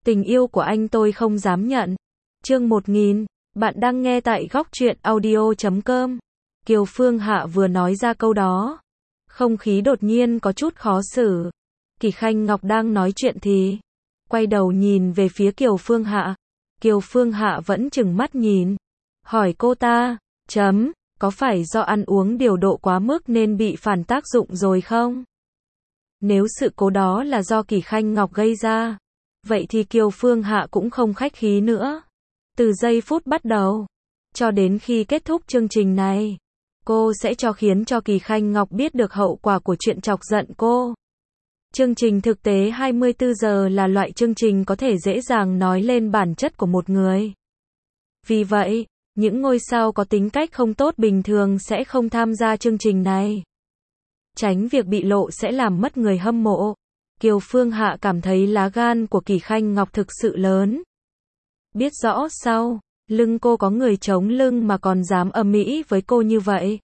Tình yêu của anh tôi không dám nhận. Chương 1000, bạn đang nghe tại góc truyện audio.com. Kiều Phương Hạ vừa nói ra câu đó, không khí đột nhiên có chút khó xử. Kỳ Khanh Ngọc đang nói chuyện thì quay đầu nhìn về phía Kiều Phương Hạ. Kiều Phương Hạ vẫn trừng mắt nhìn, hỏi cô ta, có phải do ăn uống điều độ quá mức nên bị phản tác dụng rồi không? Nếu sự cố đó là do Kỳ Khanh Ngọc gây ra, vậy thì Kiều Phương Hạ cũng không khách khí nữa. Từ giây phút bắt đầu, cho đến khi kết thúc chương trình này, cô sẽ khiến cho Kỳ Khanh Ngọc biết được hậu quả của chuyện chọc giận cô. Chương trình thực tế 24 giờ là loại chương trình có thể dễ dàng nói lên bản chất của một người. Vì vậy, những ngôi sao có tính cách không tốt bình thường sẽ không tham gia chương trình này. Tránh việc bị lộ sẽ làm mất người hâm mộ. Kiều Phương Hạ cảm thấy lá gan của Kỳ Khanh Ngọc thực sự lớn. Biết rõ sau lưng cô có người chống lưng mà còn dám ầm ĩ với cô như vậy.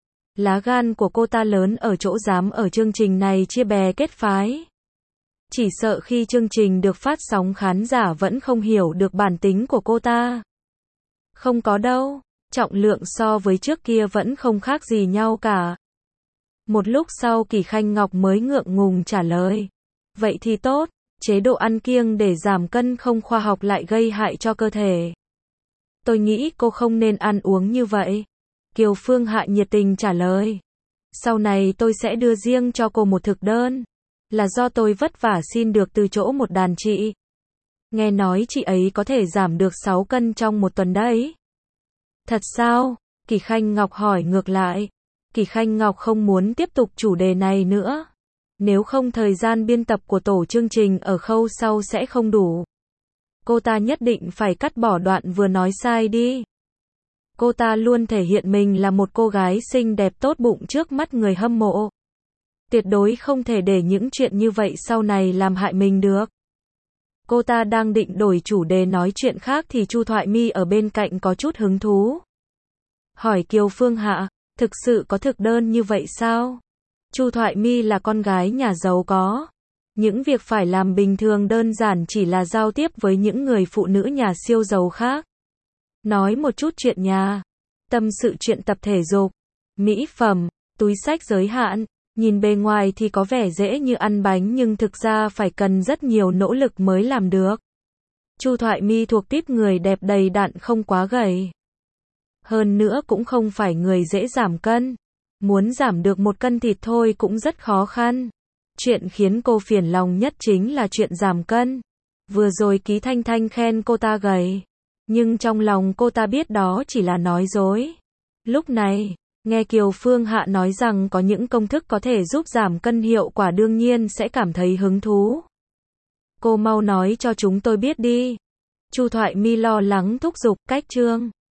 Lá gan của cô ta lớn ở chỗ dám ở chương trình này chia bè kết phái. Chỉ sợ khi chương trình được phát sóng khán giả vẫn không hiểu được bản tính của cô ta. Không có đâu, trọng lượng so với trước kia vẫn không khác gì nhau cả. Một lúc sau Kỳ Khanh Ngọc mới ngượng ngùng trả lời. Vậy thì tốt, chế độ ăn kiêng để giảm cân không khoa học lại gây hại cho cơ thể. Tôi nghĩ cô không nên ăn uống như vậy. Kiều Phương Hạ nhiệt tình trả lời. Sau này tôi sẽ đưa riêng cho cô một thực đơn. Là do tôi vất vả xin được từ chỗ một đàn chị. Nghe nói chị ấy có thể giảm được 6 cân trong một tuần đấy. Thật sao? Kỳ Khanh Ngọc hỏi ngược lại. Kỳ Khanh Ngọc không muốn tiếp tục chủ đề này nữa. Nếu không thời gian biên tập của tổ chương trình ở khâu sau sẽ không đủ. Cô ta nhất định phải cắt bỏ đoạn vừa nói sai đi. Cô ta luôn thể hiện mình là một cô gái xinh đẹp tốt bụng trước mắt người hâm mộ. Tuyệt đối không thể để những chuyện như vậy sau này làm hại mình được. Cô ta đang định đổi chủ đề nói chuyện khác thì Chu Thoại My ở bên cạnh có chút hứng thú. Hỏi Kiều Phương Hạ, thực sự có thực đơn như vậy sao? Chu Thoại My là con gái nhà giàu có. Những việc phải làm bình thường đơn giản chỉ là giao tiếp với những người phụ nữ nhà siêu giàu khác. Nói một chút chuyện nhà, tâm sự chuyện tập thể dục, mỹ phẩm, túi xách giới hạn. Nhìn bề ngoài thì có vẻ dễ như ăn bánh nhưng thực ra phải cần rất nhiều nỗ lực mới làm được. Chu Thoại My thuộc típ người đẹp đầy đặn không quá gầy. Hơn nữa cũng không phải người dễ giảm cân. Muốn giảm được 1 cân thịt thôi cũng rất khó khăn. Chuyện khiến cô phiền lòng nhất chính là chuyện giảm cân. Vừa rồi Ký Thanh Thanh khen cô ta gầy. Nhưng trong lòng cô ta biết đó chỉ là nói dối. Lúc này, nghe Kiều Phương Hạ nói rằng có những công thức có thể giúp giảm cân hiệu quả đương nhiên sẽ cảm thấy hứng thú. Cô mau nói cho chúng tôi biết đi. Chu Thoại My lo lắng thúc giục, cách chương